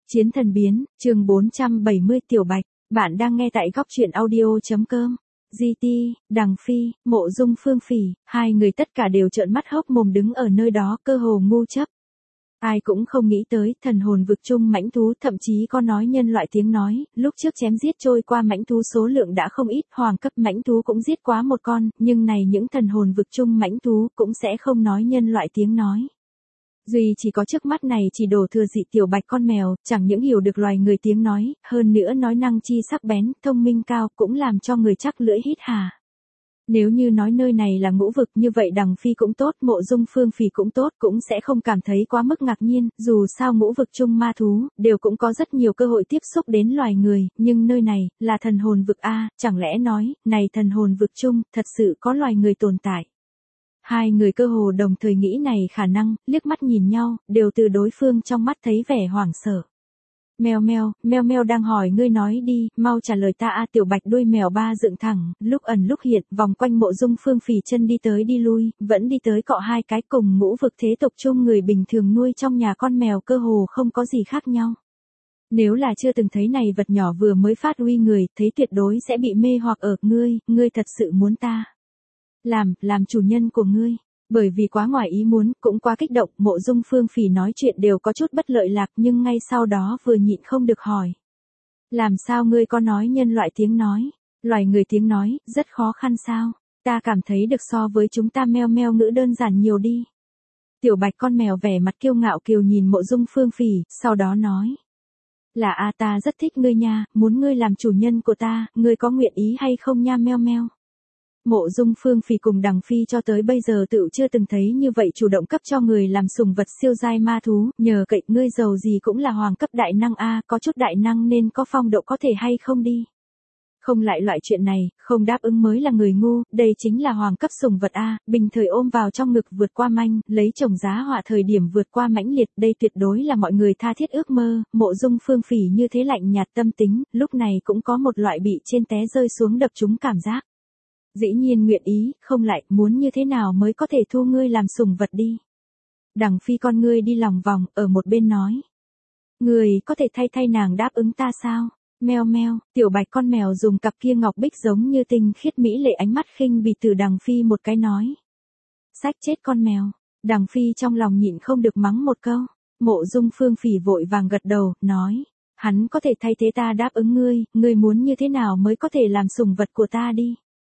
Chiến thần biến, chương 470 Tiểu Bạch, bạn đang nghe tại góc truyện audio.com. GT, Đằng Phi, Mộ Dung Phương Phỉ, hai người tất cả đều trợn mắt hốc mồm đứng ở nơi đó cơ hồ ngu chấp. Ai cũng không nghĩ tới, thần hồn vực chung mãnh thú thậm chí có nói nhân loại tiếng nói, lúc trước chém giết trôi qua mãnh thú số lượng đã không ít, hoàng cấp mãnh thú cũng giết quá một con, nhưng này những thần hồn vực chung mãnh thú cũng sẽ không nói nhân loại tiếng nói. Duy chỉ có trước mắt này chỉ đổ thừa dị tiểu bạch con mèo, chẳng những hiểu được loài người tiếng nói, hơn nữa nói năng chi sắc bén, thông minh cao cũng làm cho người chắc lưỡi hít hà. Nếu như nói nơi này là ngũ vực như vậy Đằng Phi cũng tốt, Mộ Dung Phương Phỉ cũng tốt, cũng sẽ không cảm thấy quá mức ngạc nhiên, dù sao ngũ vực chung ma thú, đều cũng có rất nhiều cơ hội tiếp xúc đến loài người, nhưng nơi này, là thần hồn vực A, chẳng lẽ nói, này thần hồn vực chung, thật sự có loài người tồn tại. Hai người cơ hồ đồng thời nghĩ này khả năng, liếc mắt nhìn nhau, đều từ đối phương trong mắt thấy vẻ hoảng sợ. Mèo mèo đang hỏi ngươi nói đi, mau trả lời ta a. Tiểu Bạch đuôi mèo ba dựng thẳng, lúc ẩn lúc hiện, vòng quanh Mộ Dung Phương Phỉ chân đi tới đi lui, vẫn đi tới cọ hai cái cùng ngũ vực thế tục chung người bình thường nuôi trong nhà con mèo cơ hồ không có gì khác nhau. Nếu là chưa từng thấy này vật nhỏ vừa mới phát uy người, thấy tuyệt đối sẽ bị mê hoặc ở ngươi thật sự muốn ta làm chủ nhân của ngươi. Bởi vì quá ngoài ý muốn, cũng quá kích động, Mộ Dung Phương Phỉ nói chuyện đều có chút bất lợi lạc, nhưng ngay sau đó vừa nhịn không được hỏi. Làm sao ngươi có nói nhân loại tiếng nói? Loài người tiếng nói, rất khó khăn sao? Ta cảm thấy được so với chúng ta meo ngữ đơn giản nhiều đi. Tiểu Bạch con mèo vẻ mặt kiêu ngạo kiều nhìn Mộ Dung Phương Phỉ, sau đó nói. Là a, ta rất thích ngươi nha, muốn ngươi làm chủ nhân của ta, ngươi có nguyện ý hay không nha meo. Mộ Dung Phương Phỉ cùng Đằng Phi cho tới bây giờ tự chưa từng thấy như vậy chủ động cấp cho người làm sủng vật siêu giai ma thú, nhờ cậy ngươi giàu gì cũng là hoàng cấp đại năng a, có chút đại năng nên có phong độ có thể hay không đi. Không lại loại chuyện này, không đáp ứng mới là người ngu, đây chính là hoàng cấp sủng vật a, bình thời ôm vào trong ngực vượt qua manh, lấy chồng giá họa thời điểm vượt qua mãnh liệt, đây tuyệt đối là mọi người tha thiết ước mơ. Mộ Dung Phương Phỉ như thế lạnh nhạt tâm tính, lúc này cũng có một loại bị trên té rơi xuống đập trúng cảm giác. Dĩ nhiên nguyện ý, không lại, muốn như thế nào mới có thể thu ngươi làm sủng vật đi. Đằng Phi con ngươi đi lòng vòng, ở một bên nói. Ngươi có thể thay nàng đáp ứng ta sao? Meo, Tiểu Bạch con mèo dùng cặp kia ngọc bích giống như tinh khiết mỹ lệ ánh mắt khinh bỉ từ Đằng Phi một cái nói. Sách chết con mèo. Đằng Phi trong lòng nhịn không được mắng một câu. Mộ Dung Phương Phỉ vội vàng gật đầu, nói. Hắn có thể thay thế ta đáp ứng ngươi muốn như thế nào mới có thể làm sủng vật của ta đi.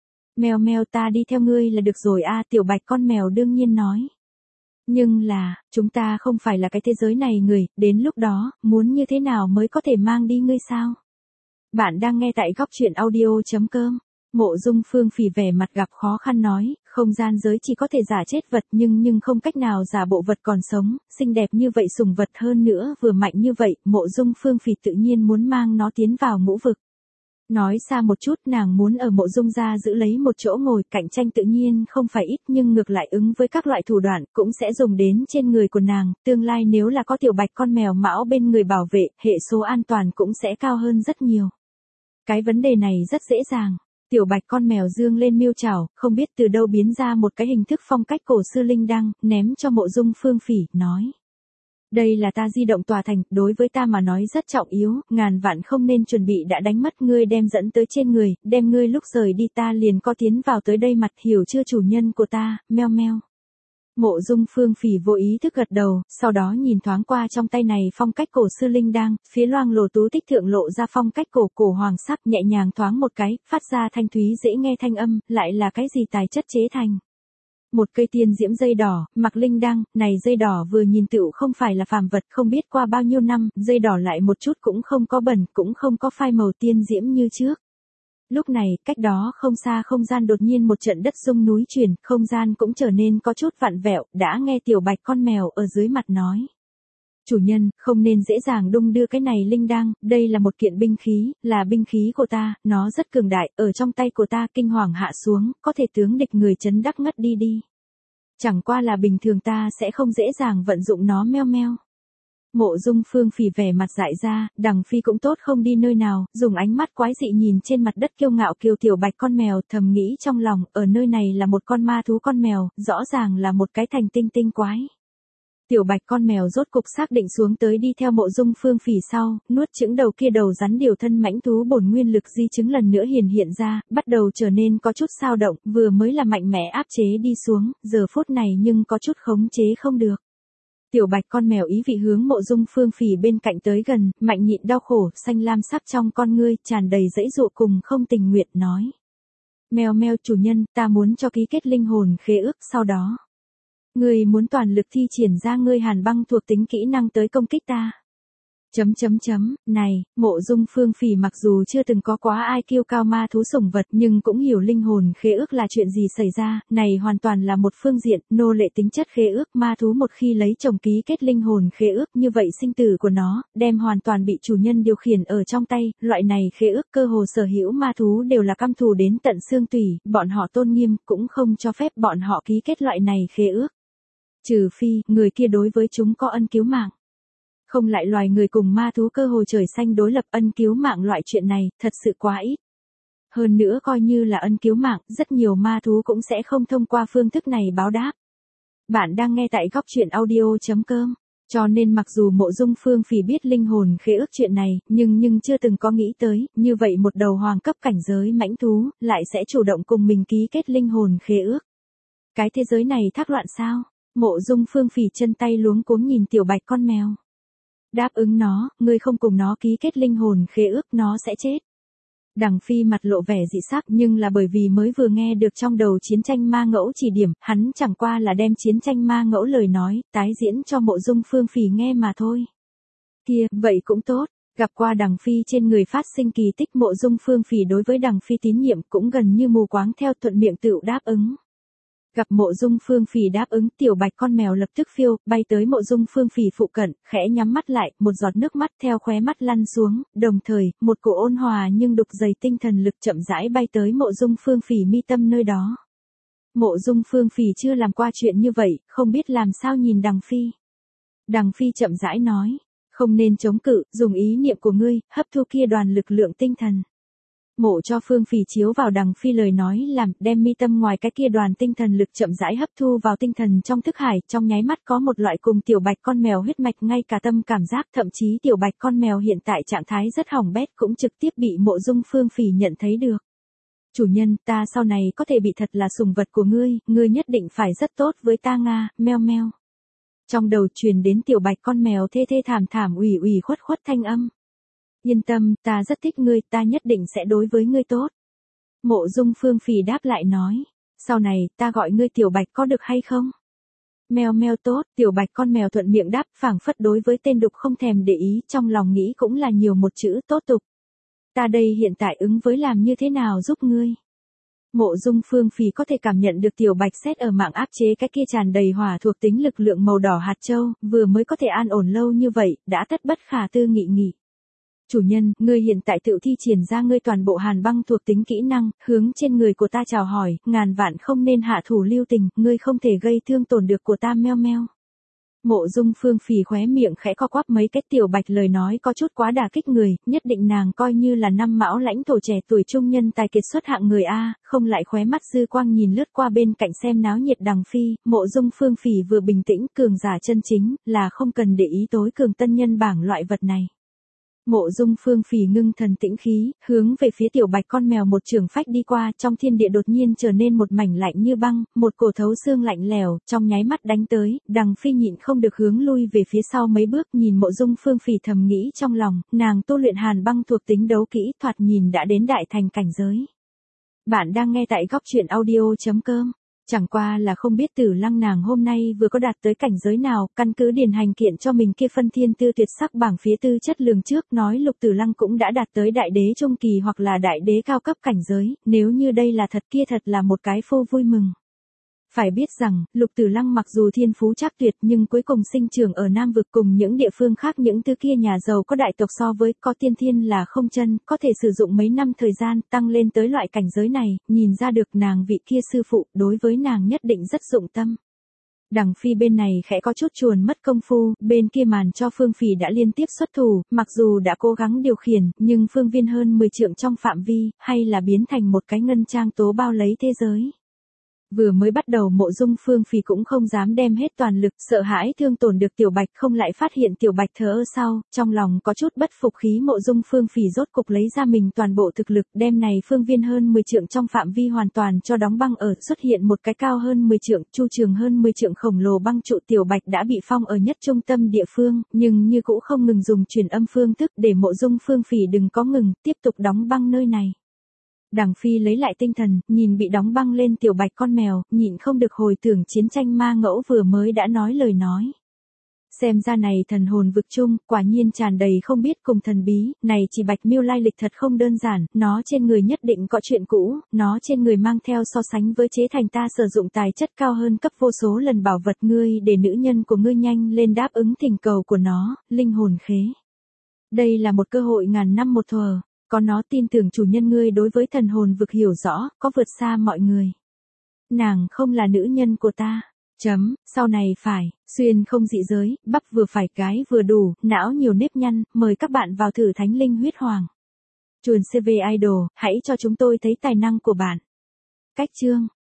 Mèo ta đi theo ngươi là được rồi a. Tiểu Bạch con mèo đương nhiên nói. Nhưng là, chúng ta không phải là cái thế giới này người, đến lúc đó, muốn như thế nào mới có thể mang đi ngươi sao? Bạn đang nghe tại góc truyện audio.com. Mộ Dung Phương Phỉ vẻ mặt gặp khó khăn nói, không gian giới chỉ có thể giả chết vật nhưng không cách nào giả bộ vật còn sống, xinh đẹp như vậy sủng vật hơn nữa vừa mạnh như vậy, Mộ Dung Phương Phỉ tự nhiên muốn mang nó tiến vào ngũ vực. Nói xa một chút nàng muốn ở Mộ Dung gia giữ lấy một chỗ ngồi, cạnh tranh tự nhiên không phải ít nhưng ngược lại ứng với các loại thủ đoạn cũng sẽ dùng đến trên người của nàng, tương lai nếu là có Tiểu Bạch con mèo mão bên người bảo vệ, hệ số an toàn cũng sẽ cao hơn rất nhiều. Cái vấn đề này rất dễ dàng. Tiểu Bạch con mèo dương lên miêu chảo, không biết từ đâu biến ra một cái hình thức phong cách cổ xưa linh đăng, ném cho Mộ Dung Phương Phỉ, nói. Đây là ta di động tòa thành, đối với ta mà nói rất trọng yếu, ngàn vạn không nên chuẩn bị đã đánh mất ngươi đem dẫn tới trên người, đem ngươi lúc rời đi ta liền có tiến vào tới đây mặt hiểu chưa chủ nhân của ta, meo. Mộ Dung Phương Phỉ vô ý thức gật đầu, sau đó nhìn thoáng qua trong tay này phong cách cổ xưa linh đang, phía loang lổ tú tích thượng lộ ra phong cách cổ hoàng sắc nhẹ nhàng thoáng một cái, phát ra thanh thúy dễ nghe thanh âm, lại là cái gì tài chất chế thành. Một cây tiên diễm dây đỏ, mặc linh đăng, này dây đỏ vừa nhìn tựu không phải là phàm vật không biết qua bao nhiêu năm, dây đỏ lại một chút cũng không có bẩn, cũng không có phai màu tiên diễm như trước. Lúc này, cách đó không xa không gian đột nhiên một trận đất rung núi chuyển, không gian cũng trở nên có chút vặn vẹo, đã nghe Tiểu Bạch con mèo ở dưới mặt nói. Chủ nhân, không nên dễ dàng đung đưa cái này linh đăng, đây là một kiện binh khí, là binh khí của ta, nó rất cường đại, ở trong tay của ta kinh hoàng hạ xuống, có thể tướng địch người chấn đắc ngất đi. Chẳng qua là bình thường ta sẽ không dễ dàng vận dụng nó meo. Mộ Dung Phương Phỉ vẻ mặt dại ra, Đằng Phi cũng tốt không đi nơi nào, dùng ánh mắt quái dị nhìn trên mặt đất kiêu ngạo kiều Tiểu Bạch con mèo, thầm nghĩ trong lòng, ở nơi này là một con ma thú con mèo, rõ ràng là một cái thành tinh quái. Tiểu bạch con mèo rốt cục xác định xuống tới đi theo Mộ Dung Phương Phỉ sau, nuốt chửng đầu kia đầu rắn điều thân mãnh thú bổn nguyên lực di chứng lần nữa hiện ra, bắt đầu trở nên có chút xao động, vừa mới là mạnh mẽ áp chế đi xuống, giờ phút này nhưng có chút khống chế không được. Tiểu bạch con mèo ý vị hướng Mộ Dung Phương Phỉ bên cạnh tới gần, mạnh nhịn đau khổ, xanh lam sắc trong con ngươi, tràn đầy dãy dụa cùng không tình nguyện nói. Mèo mèo chủ nhân, ta muốn cho ký kết linh hồn khế ước sau đó. Ngươi muốn toàn lực thi triển ra ngươi hàn băng thuộc tính kỹ năng tới công kích ta. Này, Mộ Dung Phương Phỉ mặc dù chưa từng có quá ai kiêu cao ma thú sủng vật nhưng cũng hiểu linh hồn khế ước là chuyện gì xảy ra, này hoàn toàn là một phương diện, nô lệ tính chất khế ước ma thú một khi lấy chồng ký kết linh hồn khế ước như vậy sinh tử của nó, đem hoàn toàn bị chủ nhân điều khiển ở trong tay, loại này khế ước cơ hồ sở hữu ma thú đều là căm thù đến tận xương tủy, bọn họ tôn nghiêm cũng không cho phép bọn họ ký kết loại này khế ước. Trừ phi, người kia đối với chúng có ân cứu mạng. Không lại loài người cùng ma thú cơ hồ trời xanh đối lập ân cứu mạng loại chuyện này, thật sự quá ít. Hơn nữa coi như là ân cứu mạng, rất nhiều ma thú cũng sẽ không thông qua phương thức này báo đáp. Bạn đang nghe tại góc truyện audio.com. Cho nên mặc dù Mộ Dung Phương Phỉ biết linh hồn khế ước chuyện này, nhưng chưa từng có nghĩ tới, như vậy một đầu hoàng cấp cảnh giới mãnh thú, lại sẽ chủ động cùng mình ký kết linh hồn khế ước. Cái thế giới này thác loạn sao? Mộ Dung Phương Phỉ chân tay luống cuống nhìn tiểu bạch con mèo. Đáp ứng nó, ngươi không cùng nó ký kết linh hồn khế ước nó sẽ chết. Đằng Phi mặt lộ vẻ dị sắc nhưng là bởi vì mới vừa nghe được trong đầu chiến tranh ma ngẫu chỉ điểm, hắn chẳng qua là đem chiến tranh ma ngẫu lời nói, tái diễn cho Mộ Dung Phương Phỉ nghe mà thôi. Kia, vậy cũng tốt, gặp qua Đằng Phi trên người phát sinh kỳ tích Mộ Dung Phương Phỉ đối với Đằng Phi tín nhiệm cũng gần như mù quáng theo thuận miệng tựu đáp ứng. Gặp Mộ Dung Phương Phỉ đáp ứng, tiểu bạch con mèo lập tức phiêu, bay tới Mộ Dung Phương Phỉ phụ cận, khẽ nhắm mắt lại, một giọt nước mắt theo khóe mắt lăn xuống, đồng thời, một cổ ôn hòa nhưng đục dày tinh thần lực chậm rãi bay tới Mộ Dung Phương Phỉ mi tâm nơi đó. Mộ Dung Phương Phỉ chưa làm qua chuyện như vậy, không biết làm sao nhìn Đằng Phi. Đằng Phi chậm rãi nói, không nên chống cự, dùng ý niệm của ngươi, hấp thu kia đoàn lực lượng tinh thần. Mộ cho Phương Phỉ chiếu vào Đằng Phi lời nói làm, đem mi tâm ngoài cái kia đoàn tinh thần lực chậm rãi hấp thu vào tinh thần trong thức hải, trong nháy mắt có một loại cùng tiểu bạch con mèo huyết mạch ngay cả tâm cảm giác, thậm chí tiểu bạch con mèo hiện tại trạng thái rất hỏng bét cũng trực tiếp bị Mộ Dung Phương Phỉ nhận thấy được. Chủ nhân, ta sau này có thể bị thật là sủng vật của ngươi nhất định phải rất tốt với ta Nga, meo meo. Trong đầu truyền đến tiểu bạch con mèo thê thê thảm thảm ủy ủy khuất khuất thanh âm. Yên tâm, ta rất thích ngươi, ta nhất định sẽ đối với ngươi tốt. Mộ Dung Phương Phỉ đáp lại nói, sau này, ta gọi ngươi tiểu bạch có được hay không? Mèo mèo tốt, tiểu bạch con mèo thuận miệng đáp, phảng phất đối với tên đục không thèm để ý, trong lòng nghĩ cũng là nhiều một chữ tốt tục. Ta đây hiện tại ứng với làm như thế nào giúp ngươi? Mộ Dung Phương Phỉ có thể cảm nhận được tiểu bạch xét ở mạng áp chế cái kia tràn đầy hỏa thuộc tính lực lượng màu đỏ hạt châu, vừa mới có thể an ổn lâu như vậy, đã tất bất khả tư nghị. Chủ nhân, ngươi hiện tại tự thi triển ra ngươi toàn bộ hàn băng thuộc tính kỹ năng, hướng trên người của ta chào hỏi, ngàn vạn không nên hạ thủ lưu tình, ngươi không thể gây thương tổn được của ta meo meo. Mộ Dung Phương Phỉ khóe miệng khẽ co quắp mấy cái tiểu bạch lời nói có chút quá đả kích người, nhất định nàng coi như là năm mão lãnh thổ trẻ tuổi trung nhân tài kiệt xuất hạng người A, không lại khóe mắt dư quang nhìn lướt qua bên cạnh xem náo nhiệt Đằng Phi, Mộ Dung Phương Phỉ vừa bình tĩnh, cường giả chân chính, là không cần để ý tối cường tân nhân bảng loại vật này. Mộ Dung Phương Phỉ ngưng thần tĩnh khí, hướng về phía tiểu bạch con mèo một trường phách đi qua, trong thiên địa đột nhiên trở nên một mảnh lạnh như băng, một cổ thấu xương lạnh lẽo, trong nháy mắt đánh tới, Đằng Phi nhịn không được hướng lui về phía sau mấy bước, nhìn Mộ Dung Phương Phỉ thầm nghĩ trong lòng, nàng tu luyện hàn băng thuộc tính đấu kỹ, thoạt nhìn đã đến đại thành cảnh giới. Bạn đang nghe tại góc truyện audio.com. Chẳng qua là không biết Tử Lăng nàng hôm nay vừa có đạt tới cảnh giới nào, căn cứ điển hành kiện cho mình kia phân thiên tư tuyệt sắc bảng phía tư chất lường trước nói Lục Tử Lăng cũng đã đạt tới đại đế trung kỳ hoặc là đại đế cao cấp cảnh giới, nếu như đây là thật kia thật là một cái phô vui mừng. Phải biết rằng, Lục Tử Lăng mặc dù thiên phú trác tuyệt nhưng cuối cùng sinh trưởng ở Nam vực cùng những địa phương khác những thứ kia nhà giàu có đại tộc so với có tiên thiên là không chân, có thể sử dụng mấy năm thời gian tăng lên tới loại cảnh giới này, nhìn ra được nàng vị kia sư phụ đối với nàng nhất định rất dụng tâm. Đằng Phi bên này khẽ có chút chuồn mất công phu, bên kia màn cho Phương Phỉ đã liên tiếp xuất thủ, mặc dù đã cố gắng điều khiển, nhưng phương viên hơn 10 trượng trong phạm vi, hay là biến thành một cái ngân trang tố bao lấy thế giới. Vừa mới bắt đầu Mộ Dung Phương Phì cũng không dám đem hết toàn lực, sợ hãi thương tổn được Tiểu Bạch, không lại phát hiện Tiểu Bạch thờ ơ sau, trong lòng có chút bất phục khí. Mộ Dung Phương Phì rốt cục lấy ra mình toàn bộ thực lực, đem này phương viên hơn 10 trượng trong phạm vi hoàn toàn cho đóng băng ở, xuất hiện một cái cao hơn 10 trượng, chu trường hơn 10 trượng khổng lồ băng trụ. Tiểu Bạch đã bị phong ở nhất trung tâm địa phương, nhưng như cũ không ngừng dùng truyền âm phương thức để Mộ Dung Phương Phì đừng có ngừng, tiếp tục đóng băng nơi này. Đằng Phi lấy lại tinh thần, nhìn bị đóng băng lên Tiểu Bạch con mèo, nhịn không được hồi tưởng chiến tranh ma ngẫu vừa mới đã nói lời nói. Xem ra này thần hồn vực chung, quả nhiên tràn đầy không biết cùng thần bí, này chỉ Bạch Miêu lai lịch thật không đơn giản, nó trên người nhất định có chuyện cũ, nó trên người mang theo so sánh với chế thành ta sử dụng tài chất cao hơn cấp vô số lần bảo vật. Ngươi để nữ nhân của ngươi nhanh lên đáp ứng thỉnh cầu của nó, linh hồn khế. Đây là một cơ hội ngàn năm một thuở. Có nó tin tưởng chủ nhân ngươi đối với thần hồn vực hiểu rõ, có vượt xa mọi người. Nàng không là nữ nhân của ta. Sau này phải, xuyên không dị giới, bắp vừa phải cái vừa đủ, não nhiều nếp nhăn, mời các bạn vào thử Thánh Linh Huyết Hoàng. Chuồn CV Idol, hãy cho chúng tôi thấy tài năng của bạn. Cách chương